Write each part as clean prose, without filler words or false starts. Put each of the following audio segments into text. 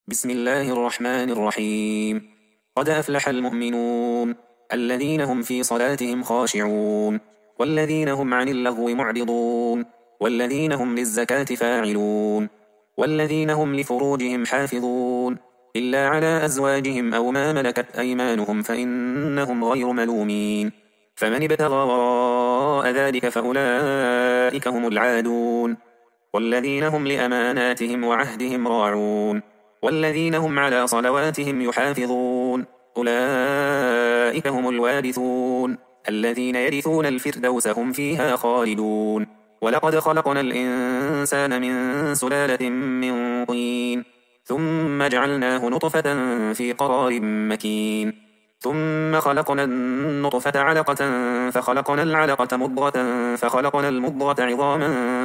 بسم الله الرحمن الرحيم. قد أفلح المؤمنون الذين هم في صلاتهم خاشعون والذين هم عن اللغو معرضون والذين هم للزكاة فاعلون والذين هم لفروجهم حافظون إلا على أزواجهم أو ما ملكت أيمانهم فإنهم غير ملومين. فمن ابتغى وراء ذلك فأولئك هم العادون. والذين هم لأماناتهم وعهدهم راعون والذين هم على صلواتهم يحافظون أولئك هم الوارثون الذين يرثون الفردوس هم فيها خالدون. ولقد خلقنا الإنسان من سلالة من طين ثم جعلناه نطفة في قرار مكين ثم خلقنا النطفة علقة فخلقنا العلقة مضغة فخلقنا المضغة عظاما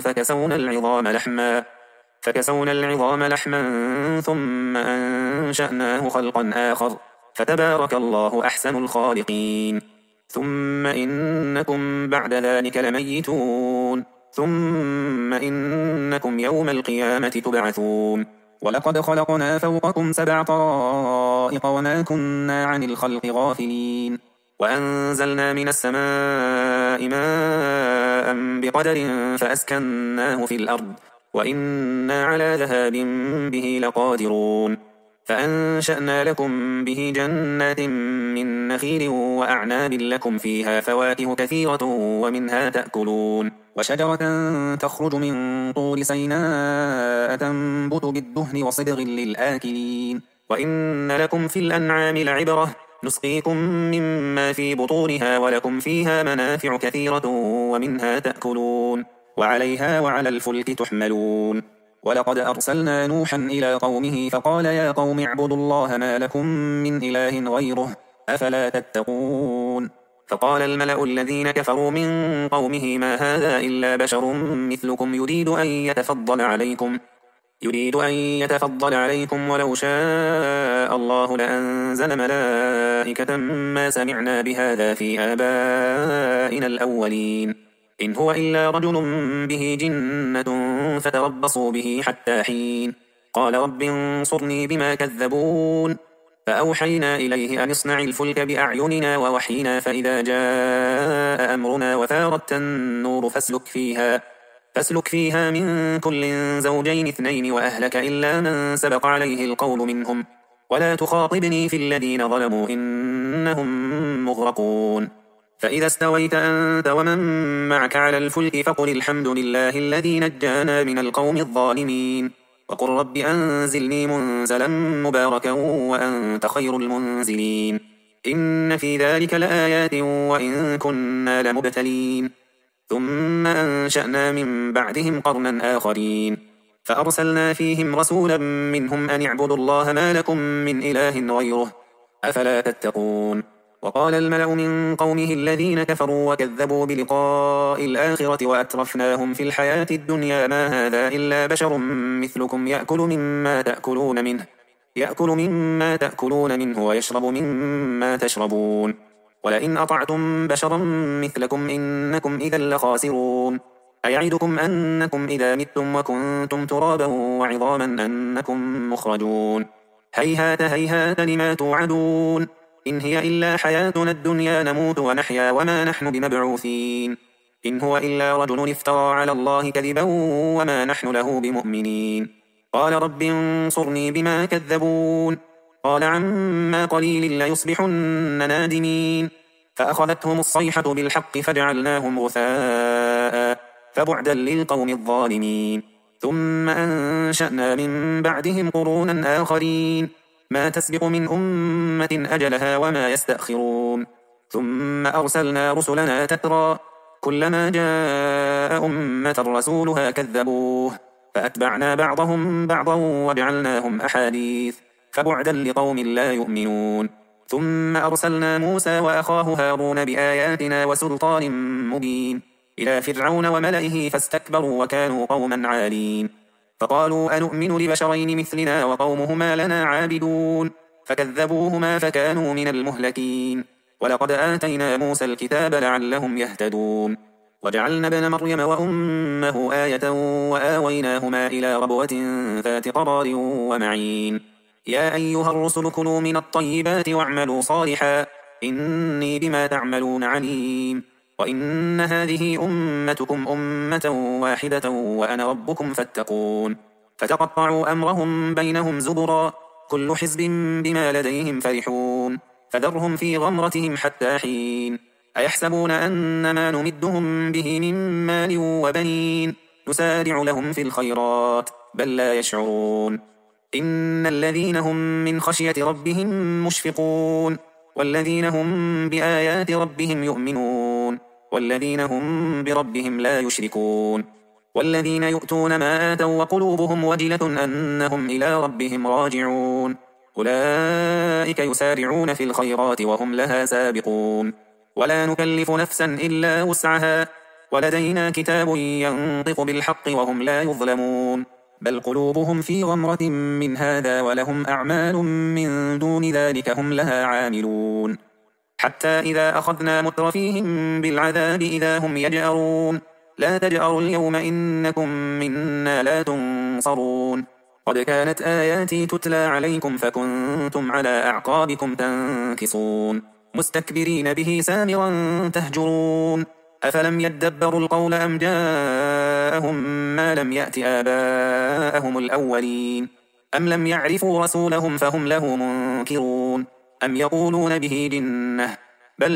فكسونا العظام لحما ثم أنشأناه خلقا آخر فتبارك الله أحسن الخالقين. ثم إنكم بعد ذلك لميتون ثم إنكم يوم القيامة تبعثون. ولقد خلقنا فوقكم 7 طرائق وما كنا عن الخلق غافلين وأنزلنا من السماء ماء بقدر فأسكناه في الأرض وإنا على ذهاب به لقادرون. فأنشأنا لكم به جنات من نخيل وأعناب لكم فيها فواكه كثيرة ومنها تأكلون وشجرة تخرج من طور سيناء تنبت بالدهن وصبغ للآكلين. وإن لكم في الأنعام لعبرة نسقيكم مما في بطونها ولكم فيها منافع كثيرة ومنها تأكلون وعليها وعلى الفلك تحملون. ولقد أرسلنا نوحا إلى قومه فقال يا قوم اعبدوا الله ما لكم من إله غيره أفلا تتقون. فقال الملأ الذين كفروا من قومه ما هذا إلا بشر مثلكم يريد أن يتفضل عليكم ولو شاء الله لأنزل ملائكة ما سمعنا بهذا في آبائنا الأولين إن هو إلا رجل به جنة فتربصوا به حتى حين. قال رب انصرني بما كذبون فأوحينا إليه أن اصنع الفلك بأعيننا ووحينا فإذا جاء أمرنا وفارت النور فاسلك فيها من كل زوجين 2 وأهلك إلا من سبق عليه القول منهم ولا تخاطبني في الذين ظلموا إنهم مغرقون. فإذا استويت أنت ومن معك على الفلك فقل الحمد لله الذي نجانا من القوم الظالمين وقل رب أنزلني منزلا مباركا وأنت خير المنزلين. إن في ذلك لآيات وإن كنا لمبتلين. ثم أنشأنا من بعدهم قرنا آخرين فأرسلنا فيهم رسولا منهم أن اعبدوا الله ما لكم من إله غيره أفلا تتقون. وقال الملأ من قومه الذين كفروا وكذبوا بلقاء الآخرة وأترفناهم في الحياة الدنيا ما هذا إلا بشر مثلكم يأكل مما تأكلون منه ويشرب مما تشربون ولئن أطعتم بشرا مثلكم إنكم إذا لخاسرون. أيعدكم أنكم إذا متم وكنتم ترابا وعظاما أنكم مخرجون هيهات هيهات لما توعدون إن هي إلا حياتنا الدنيا نموت ونحيا وما نحن بمبعوثين إن هو إلا رجل افترى على الله كذبا وما نحن له بمؤمنين. قال رب انصرني بما كذبون قال عما قليل ليصبحن نادمين فأخذتهم الصيحة بالحق فجعلناهم غثاء فبعدا للقوم الظالمين. ثم أنشأنا من بعدهم قرونا آخرين ما تسبق من أمة أجلها وما يستأخرون. ثم أرسلنا رسلنا تترى كلما جاء أمة رسولها كذبوه فأتبعنا بعضهم بعضا وجعلناهم أحاديث فبعدا لقوم لا يؤمنون. ثم أرسلنا موسى وأخاه هارون بآياتنا وسلطان مبين إلى فرعون وملئه فاستكبروا وكانوا قوما عالين فقالوا أنؤمن لبشرين مثلنا وقومهما لنا عابدون فكذبوهما فكانوا من المهلكين. ولقد آتينا موسى الكتاب لعلهم يهتدون وجعلنا ابن مريم وأمه آية وآويناهما إلى ربوة ذات قرار ومعين. يا أيها الرسل كلوا من الطيبات واعملوا صالحا إني بما تعملون عليم وإن هذه أمتكم أمة واحدة وأنا ربكم فاتقون فتقطعوا أمرهم بينهم زبرا كل حزب بما لديهم فرحون فذرهم في غمرتهم حتى حين أيحسبون أن ما نمدهم به من مال وبنين نسارع لهم في الخيرات بل لا يشعرون إن الذين هم من خشية ربهم مشفقون والذين هم بآيات ربهم يؤمنون والذين هم بربهم لا يشركون والذين يؤتون ما آتوا وقلوبهم وجلة أنهم إلى ربهم راجعون أولئك يسارعون في الخيرات وهم لها سابقون ولا نكلف نفسا إلا وسعها ولدينا كتاب ينطق بالحق وهم لا يظلمون بل قلوبهم في غمرة من هذا ولهم أعمال من دون ذلك هم لها عاملون حتى إذا أخذنا مترفيهم بالعذاب إذا هم يجأرون لا تجأروا اليوم إنكم منا لا تنصرون قد كانت آياتي تتلى عليكم فكنتم على أعقابكم تنكصون مستكبرين به سامرا تهجرون أفلم يدبروا القول أم جاءهم ما لم يأت آباءهم الأولين أم لم يعرفوا رسولهم فهم له منكرون أم يقولون به جنة بل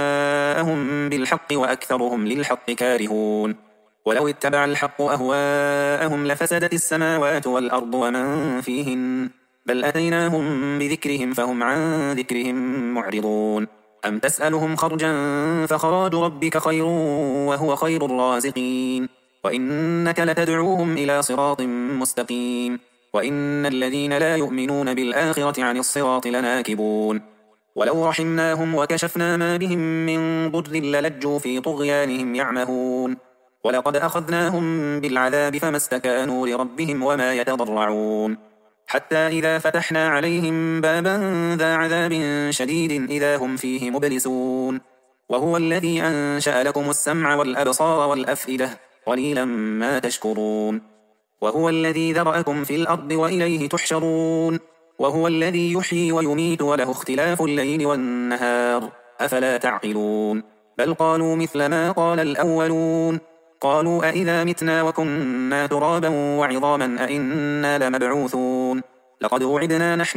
جاءهم بالحق وأكثرهم للحق كارهون ولو اتبع الحق أهواءهم لفسدت السماوات والأرض ومن فيهن بل أتيناهم بذكرهم فهم عن ذكرهم معرضون أم تسألهم خرجا فخراج ربك خير وهو خير الرازقين وإنك لتدعوهم إلى صراط مستقيم وإن الذين لا يؤمنون بالآخرة عن الصراط لناكبون ولو رحمناهم وكشفنا ما بهم من ضر للجوا في طغيانهم يعمهون ولقد أخذناهم بالعذاب فما استكانوا لربهم وما يتضرعون حتى إذا فتحنا عليهم بابا ذا عذاب شديد إذا هم فيه مبلسون وهو الذي أنشأ لكم السمع والأبصار والأفئدة قليلا ما تشكرون وهو الذي ذرأكم في الأرض وإليه تحشرون وهو الذي يحيي ويميت وله اختلاف الليل والنهار أفلا تعقلون بل قالوا مثل ما قال الأولون قالوا أئذا متنا وكنا ترابا وعظاما أئنا لمبعوثون لقد وعدنا نحن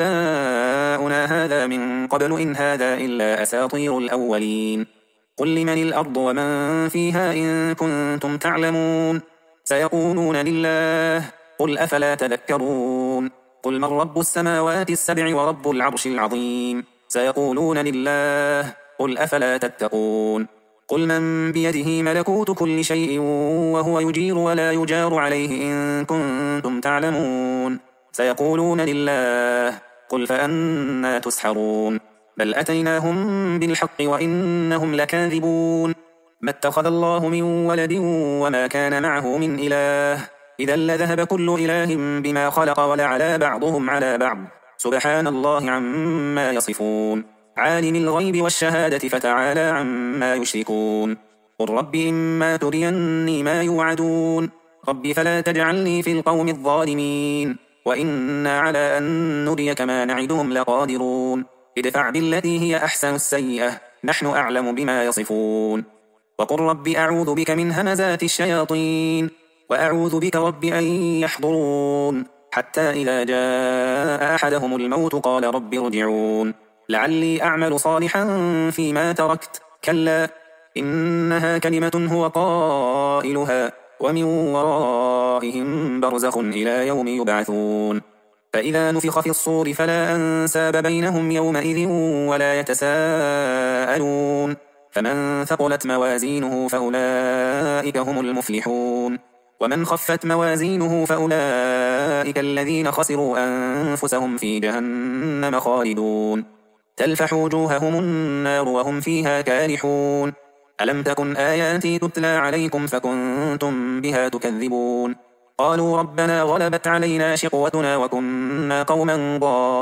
وآباؤنا هذا من قبل إن هذا إلا أساطير الأولين قل لمن الأرض ومن فيها إن كنتم تعلمون سيقولون لله قل أفلا تذكرون قل من رب السماوات السبع ورب العرش العظيم سيقولون لله قل أفلا تتقون قل من بيده ملكوت كل شيء وهو يجير ولا يجار عليه إن كنتم تعلمون سيقولون لله قل فأنا تسحرون بل أتيناهم بالحق وإنهم لكاذبون ما اتخذ الله من ولد وما كان معه من إله إذا لذهب كل إله بما خلق ولعلى بعضهم على بعض سبحان الله عما يصفون عالم الغيب والشهادة فتعالى عما يشركون قل رب إما تريني ما يوعدون رب فلا تجعلني في القوم الظالمين وإنا على أن نريك ما نعدهم لقادرون ادفع بالتي هي أحسن السيئة نحن أعلم بما يصفون وقل رب أعوذ بك من همزات الشياطين وأعوذ بك رب أن يحضرون حتى إذا جاء أحدهم الموت قال رب ارجعون لعلي أعمل صالحا فيما تركت كلا إنها كلمة هو قائلها ومن ورائهم برزخ إلى يوم يبعثون فإذا نفخ في الصور فلا أنساب بينهم يومئذ ولا يتساءلون فمن ثقلت موازينه فأولئك هم المفلحون ومن خفت موازينه فأولئك الذين خسروا أنفسهم في جهنم خالدون تلفح وجوههم النار وهم فيها كالحون ألم تكن آياتي تتلى عليكم فكنتم بها تكذبون قالوا ربنا غلبت علينا شقوتنا وكنا قوما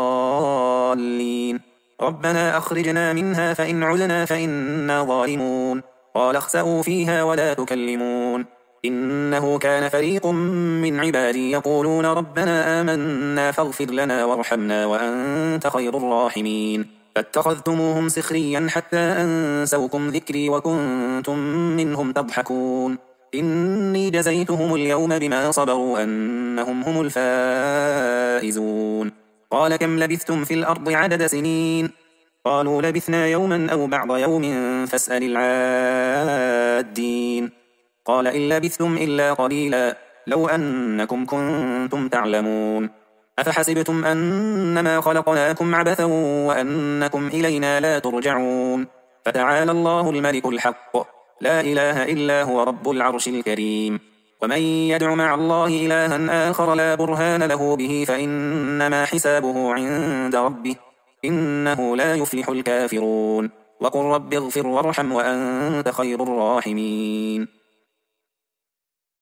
ضالين ربنا أخرجنا منها فإن عدنا فإنا ظالمون قال اخسئوا فيها ولا تكلمون إنه كان فريق من عبادي يقولون ربنا آمنا فاغفر لنا وارحمنا وأنت خير الراحمين فاتخذتموهم سخريا حتى أنسوكم ذكري وكنتم منهم تضحكون إني جزيتهم اليوم بما صبروا أنهم هم الفائزون قال كم لبثتم في الأرض عدد سنين قالوا لبثنا يوما أو بعض يوم فاسأل العادين قال إن لبثتم إلا قليلا لو أنكم كنتم تعلمون أفحسبتم أنما خلقناكم عبثا وأنكم إلينا لا ترجعون فتعالى الله الملك الحق لا إله إلا هو رب العرش الكريم ومن يدع مع الله إلها آخر لا برهان له به فإنما حسابه عند ربه إنه لا يفلح الكافرون وقل رب اغفر وارحم وأنت خير الراحمين